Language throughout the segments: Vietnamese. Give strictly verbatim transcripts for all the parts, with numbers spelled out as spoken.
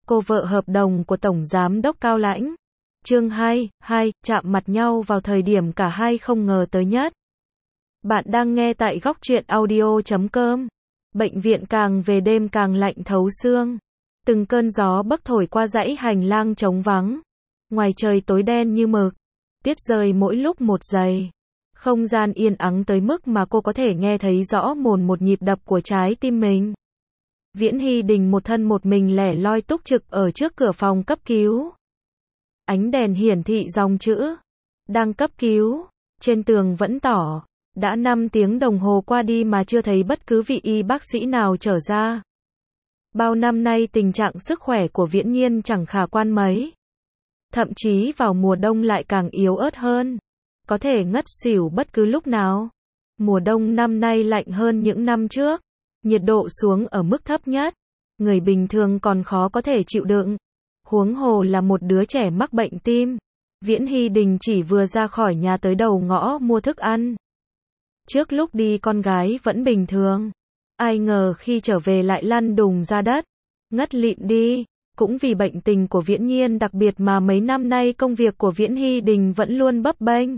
cô vợ hợp đồng của Tổng Giám đốc Cao Lãnh. Chương hai, hai, chạm mặt nhau vào thời điểm cả hai không ngờ tới nhất. Bạn đang nghe tại góc truyện audio chấm com. Bệnh viện càng về đêm càng lạnh thấu xương. Từng cơn gió bấc thổi qua dãy hành lang trống vắng. Ngoài trời tối đen như mực. Tiết rơi mỗi lúc một giây. Không gian yên ắng tới mức mà cô có thể nghe thấy rõ mồn một nhịp đập của trái tim mình. Viễn Hy Đình một thân một mình lẻ loi túc trực ở trước cửa phòng cấp cứu. Ánh đèn hiển thị dòng chữ đang cấp cứu. Trên tường vẫn tỏ đã năm tiếng đồng hồ qua đi mà chưa thấy bất cứ vị y bác sĩ nào trở ra. Bao năm nay tình trạng sức khỏe của Viễn Nhiên chẳng khả quan mấy. Thậm chí vào mùa đông lại càng yếu ớt hơn. Có thể ngất xỉu bất cứ lúc nào. Mùa đông năm nay lạnh hơn những năm trước. Nhiệt độ xuống ở mức thấp nhất. Người bình thường còn khó có thể chịu đựng. Huống hồ là một đứa trẻ mắc bệnh tim. Viễn Hy Đình chỉ vừa ra khỏi nhà tới đầu ngõ mua thức ăn. Trước lúc đi con gái vẫn bình thường. Ai ngờ khi trở về lại lăn đùng ra đất. Ngất lịm đi. Cũng vì bệnh tình của Viễn Nhiên đặc biệt mà mấy năm nay công việc của Viễn Hy Đình vẫn luôn bấp bênh.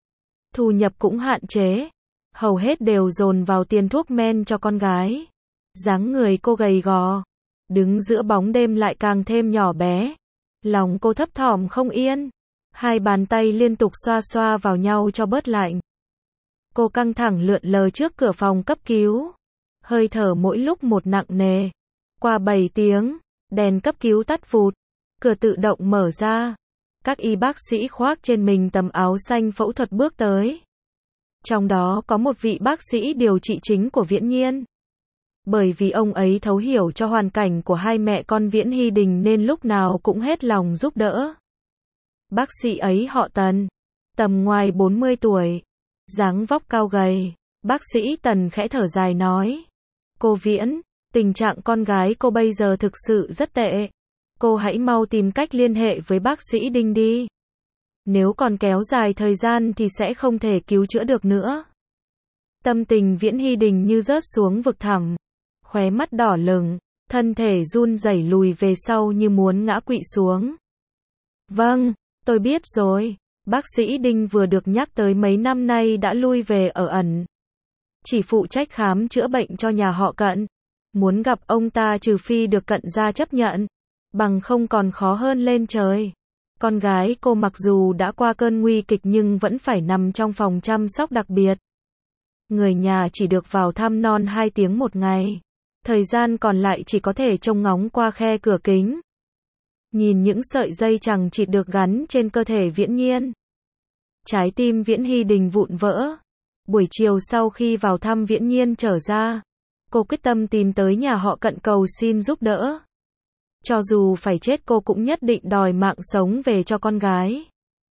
Thu nhập cũng hạn chế. Hầu hết đều dồn vào tiền thuốc men cho con gái. Dáng người cô gầy gò. Đứng giữa bóng đêm lại càng thêm nhỏ bé. Lòng cô thấp thỏm không yên. Hai bàn tay liên tục xoa xoa vào nhau cho bớt lạnh. Cô căng thẳng lượn lờ trước cửa phòng cấp cứu. Hơi thở mỗi lúc một nặng nề. Qua bảy tiếng, đèn cấp cứu tắt vụt. Cửa tự động mở ra. Các y bác sĩ khoác trên mình tấm áo xanh phẫu thuật bước tới. Trong đó có một vị bác sĩ điều trị chính của Viễn Nhiên. Bởi vì ông ấy thấu hiểu cho hoàn cảnh của hai mẹ con Viễn Hy Đình nên lúc nào cũng hết lòng giúp đỡ. Bác sĩ ấy họ Tần, tầm ngoài bốn mươi tuổi, dáng vóc cao gầy. Bác sĩ Tần khẽ thở dài nói: "Cô Viễn, tình trạng con gái cô bây giờ thực sự rất tệ. Cô hãy mau tìm cách liên hệ với bác sĩ Đinh đi. Nếu còn kéo dài thời gian thì sẽ không thể cứu chữa được nữa." Tâm tình Viễn Hy Đình như rớt xuống vực thẳm. Khóe mắt đỏ lửng, thân thể run rẩy lùi về sau như muốn ngã quỵ xuống. "Vâng, tôi biết rồi." Bác sĩ Đinh vừa được nhắc tới mấy năm nay đã lui về ở ẩn. Chỉ phụ trách khám chữa bệnh cho nhà họ Cận. Muốn gặp ông ta trừ phi được Cận gia chấp nhận. Bằng không còn khó hơn lên trời. Con gái cô mặc dù đã qua cơn nguy kịch nhưng vẫn phải nằm trong phòng chăm sóc đặc biệt. Người nhà chỉ được vào thăm non hai tiếng một ngày. Thời gian còn lại chỉ có thể trông ngóng qua khe cửa kính. Nhìn những sợi dây chằng chịt được gắn trên cơ thể Viễn Nhiên. Trái tim Viễn Hy Đình vụn vỡ. Buổi chiều sau khi vào thăm Viễn Nhiên trở ra, cô quyết tâm tìm tới nhà họ Cận cầu xin giúp đỡ. Cho dù phải chết cô cũng nhất định đòi mạng sống về cho con gái.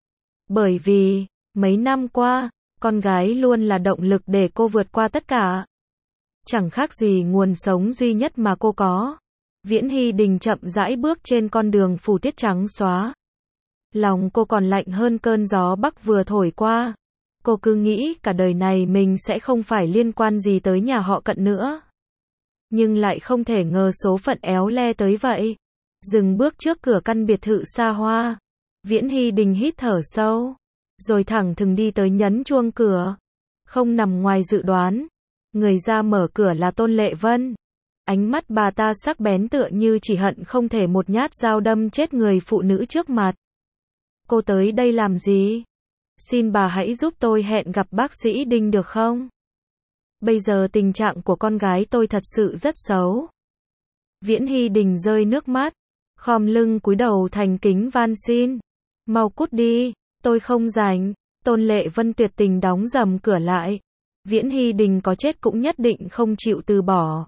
Bởi vì, mấy năm qua, con gái luôn là động lực để cô vượt qua tất cả. Chẳng khác gì nguồn sống duy nhất mà cô có. Viễn Hy Đình chậm rãi bước trên con đường phủ tiết trắng xóa. Lòng cô còn lạnh hơn cơn gió bắc vừa thổi qua. Cô cứ nghĩ cả đời này mình sẽ không phải liên quan gì tới nhà họ Cận nữa. Nhưng lại không thể ngờ số phận éo le tới vậy. Dừng bước trước cửa căn biệt thự xa hoa. Viễn Hy Đình hít thở sâu. Rồi thẳng thừng đi tới nhấn chuông cửa. Không nằm ngoài dự đoán. Người ra mở cửa là Tôn Lệ Vân. Ánh mắt bà ta sắc bén tựa như chỉ hận không thể một nhát dao đâm chết người phụ nữ trước mặt. "Cô tới đây làm gì? Xin bà hãy giúp tôi hẹn gặp bác sĩ Đinh được không? Bây giờ tình trạng của con gái tôi thật sự rất xấu." Viễn Hy Đình rơi nước mắt. Khom lưng cúi đầu thành kính van xin. "Mau cút đi, tôi không rảnh." Tôn Lệ Vân tuyệt tình đóng rầm cửa lại. Viễn Hy Đình có chết cũng nhất định không chịu từ bỏ.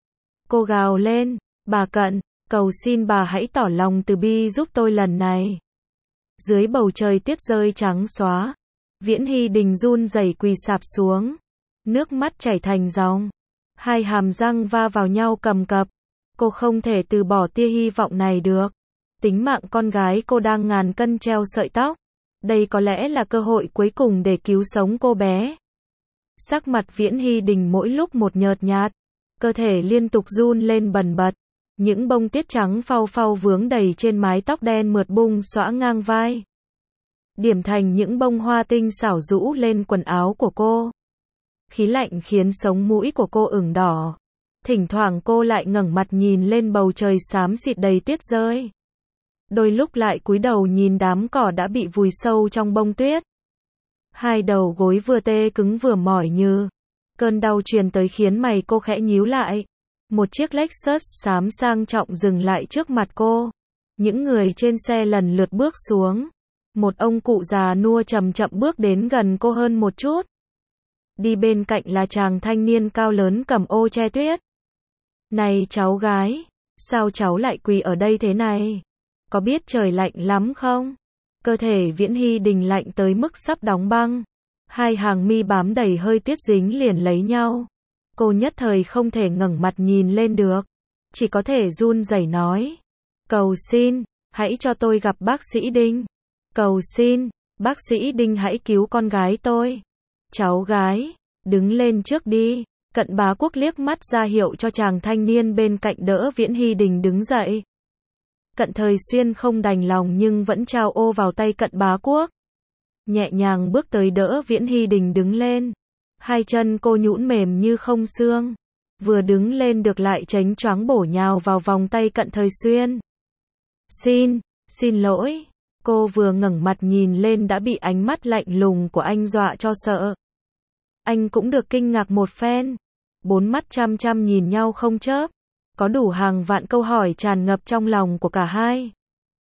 Cô gào lên: "Bà Cận, cầu xin bà hãy tỏ lòng từ bi giúp tôi lần này." Dưới bầu trời tuyết rơi trắng xóa, Viễn Hy Đình run rẩy quỳ sạp xuống. Nước mắt chảy thành dòng. Hai hàm răng va vào nhau cầm cập. Cô không thể từ bỏ tia hy vọng này được. Tính mạng con gái cô đang ngàn cân treo sợi tóc. Đây có lẽ là cơ hội cuối cùng để cứu sống cô bé. Sắc mặt Viễn Hy Đình mỗi lúc một nhợt nhạt. Cơ thể liên tục run lên bần bật. Những bông tuyết trắng phau phau vướng đầy trên mái tóc đen mượt bung xõa ngang vai. Điểm thành những bông hoa tinh xảo rũ lên quần áo của cô. Khí lạnh khiến sống mũi của cô ửng đỏ. Thỉnh thoảng cô lại ngẩng mặt nhìn lên bầu trời xám xịt đầy tuyết rơi. Đôi lúc lại cúi đầu nhìn đám cỏ đã bị vùi sâu trong bông tuyết. Hai đầu gối vừa tê cứng vừa mỏi như. Cơn đau truyền tới khiến mày cô khẽ nhíu lại. Một chiếc Lexus xám sang trọng dừng lại trước mặt cô. Những người trên xe lần lượt bước xuống. Một ông cụ già nua chậm chậm bước đến gần cô hơn một chút. Đi bên cạnh là chàng thanh niên cao lớn cầm ô che tuyết. Này cháu gái, sao cháu lại quỳ ở đây thế này? Có biết trời lạnh lắm không? Cơ thể Viễn Hy Đình lạnh tới mức sắp đóng băng. Hai hàng mi bám đầy hơi tuyết dính liền lấy nhau. Cô nhất thời không thể ngẩng mặt nhìn lên được. Chỉ có thể run rẩy nói. Cầu xin, hãy cho tôi gặp bác sĩ Đinh. Cầu xin, bác sĩ Đinh hãy cứu con gái tôi. Cháu gái, đứng lên trước đi. Cận Bá Quốc liếc mắt ra hiệu cho chàng thanh niên bên cạnh đỡ Viễn Hy Đình đứng dậy. Cận Thời Xuyên không đành lòng nhưng vẫn trao ô vào tay Cận Bá Quốc. Nhẹ nhàng bước tới đỡ Viễn Hy Đình đứng lên. Hai chân cô nhũn mềm như không xương. Vừa đứng lên được lại chánh choáng bổ nhào vào vòng tay Cận Thời Xuyên. Xin, xin lỗi. Cô vừa ngẩng mặt nhìn lên đã bị ánh mắt lạnh lùng của anh dọa cho sợ. Anh cũng được kinh ngạc một phen. Bốn mắt chăm chăm nhìn nhau không chớp. Có đủ hàng vạn câu hỏi tràn ngập trong lòng của cả hai.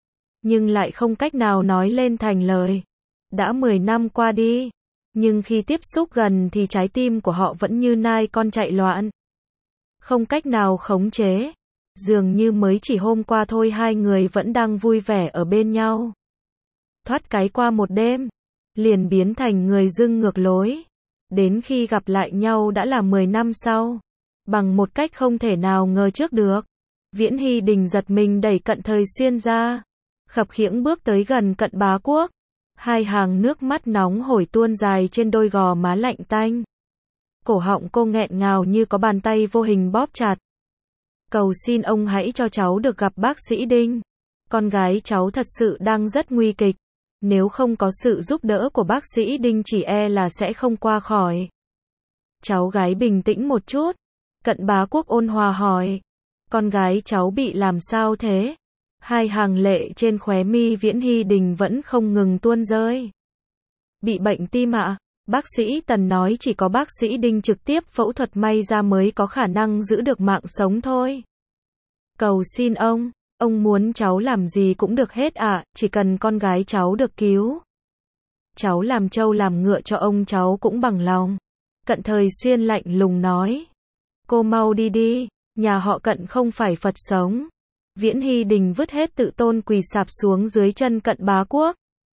Nhưng lại không cách nào nói lên thành lời. Đã mười năm qua đi. Nhưng khi tiếp xúc gần thì trái tim của họ vẫn như nai con chạy loạn. Không cách nào khống chế. Dường như mới chỉ hôm qua thôi hai người vẫn đang vui vẻ ở bên nhau. Thoát cái qua một đêm. Liền biến thành người dưng ngược lối. Đến khi gặp lại nhau đã là mười năm sau. Bằng một cách không thể nào ngờ trước được. Viễn Hy Đình giật mình đẩy Cận Thời Xuyên ra. Khập khiễng bước tới gần Cận Bá Quốc. Hai hàng nước mắt nóng hổi tuôn dài trên đôi gò má lạnh tanh. Cổ họng cô nghẹn ngào như có bàn tay vô hình bóp chặt. Cầu xin ông hãy cho cháu được gặp bác sĩ Đinh. Con gái cháu thật sự đang rất nguy kịch. Nếu không có sự giúp đỡ của bác sĩ Đinh chỉ e là sẽ không qua khỏi. Cháu gái bình tĩnh một chút. Cận Bá Quốc ôn hòa hỏi. Con gái cháu bị làm sao thế? Hai hàng lệ trên khóe mi Viễn Hy Đình vẫn không ngừng tuôn rơi. Bị bệnh tim ạ. À? Bác sĩ Tần nói chỉ có bác sĩ Đinh trực tiếp phẫu thuật may ra mới có khả năng giữ được mạng sống thôi. Cầu xin ông, ông muốn cháu làm gì cũng được hết ạ, à, chỉ cần con gái cháu được cứu. Cháu làm trâu làm ngựa cho ông cháu cũng bằng lòng. Cận Thời Xuyên lạnh lùng nói. Cô mau đi đi, nhà họ Cận không phải Phật sống. Viễn Hy Đình vứt hết tự tôn quỳ sạp xuống dưới chân Cận Bá Quốc.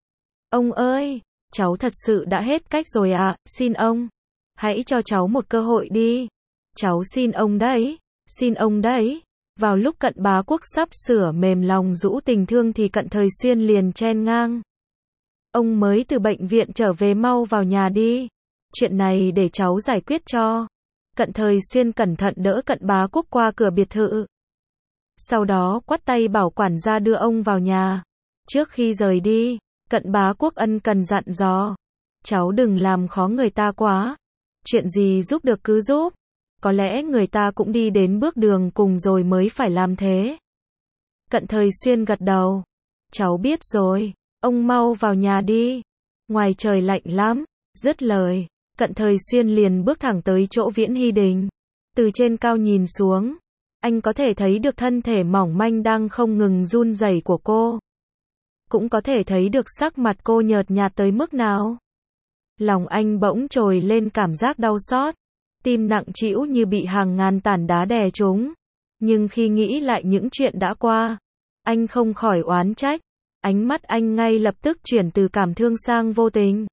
Ông ơi, cháu thật sự đã hết cách rồi ạ, à, xin ông. Hãy cho cháu một cơ hội đi. Cháu xin ông đấy, xin ông đấy. Vào lúc Cận Bá Quốc sắp sửa mềm lòng rũ tình thương thì Cận Thời Xuyên liền chen ngang. Ông mới từ bệnh viện trở về, mau vào nhà đi. Chuyện này để cháu giải quyết cho. Cận Thời Xuyên cẩn thận đỡ Cận Bá Quốc qua cửa biệt thự. Sau đó quát tay bảo quản gia đưa ông vào nhà. Trước khi rời đi, Cận Bá Quốc ân cần dặn dò. Cháu đừng làm khó người ta quá. Chuyện gì giúp được cứ giúp. Có lẽ người ta cũng đi đến bước đường cùng rồi mới phải làm thế. Cận Thời Xuyên gật đầu. Cháu biết rồi, ông mau vào nhà đi. Ngoài trời lạnh lắm. Dứt lời, Cận Thời Xuyên liền bước thẳng tới chỗ Viễn Hy Đình. Từ trên cao nhìn xuống, anh có thể thấy được thân thể mỏng manh đang không ngừng run rẩy của cô. Cũng có thể thấy được sắc mặt cô nhợt nhạt tới mức nào. Lòng anh bỗng trồi lên cảm giác đau xót. Tim nặng trĩu như bị hàng ngàn tảng đá đè trúng. Nhưng khi nghĩ lại những chuyện đã qua, anh không khỏi oán trách. Ánh mắt anh ngay lập tức chuyển từ cảm thương sang vô tình.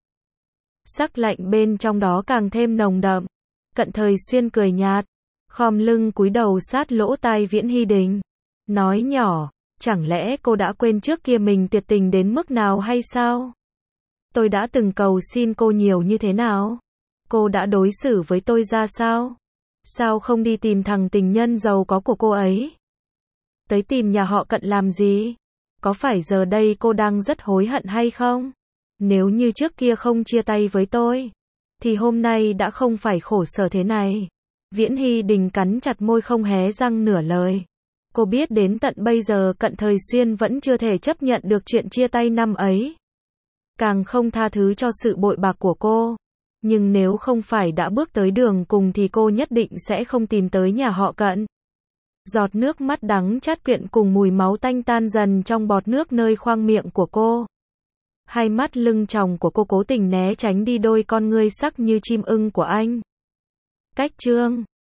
Sắc lạnh bên trong đó càng thêm nồng đậm. Cận Thời Xuyên cười nhạt, khom lưng cúi đầu sát lỗ tai Viễn Hy Đình. Nói nhỏ, chẳng lẽ cô đã quên trước kia mình tuyệt tình đến mức nào hay sao? Tôi đã từng cầu xin cô nhiều như thế nào? Cô đã đối xử với tôi ra sao? Sao không đi tìm thằng tình nhân giàu có của cô ấy? tới tìm nhà họ Cận làm gì? Có phải giờ đây cô đang rất hối hận hay không? Nếu như trước kia không chia tay với tôi, thì hôm nay đã không phải khổ sở thế này. Viễn Hy Đình cắn chặt môi không hé răng nửa lời. Cô biết đến tận bây giờ Cận Thời Xuyên vẫn chưa thể chấp nhận được chuyện chia tay năm ấy. Càng không tha thứ cho sự bội bạc của cô. Nhưng nếu không phải đã bước tới đường cùng thì cô nhất định sẽ không tìm tới nhà họ Cận. Giọt nước mắt đắng chát quyện cùng mùi máu tanh tan dần trong bọt nước nơi khoang miệng của cô. Hai mắt lưng tròng của cô cố tình né tránh đi đôi con ngươi sắc như chim ưng của anh. Cách chương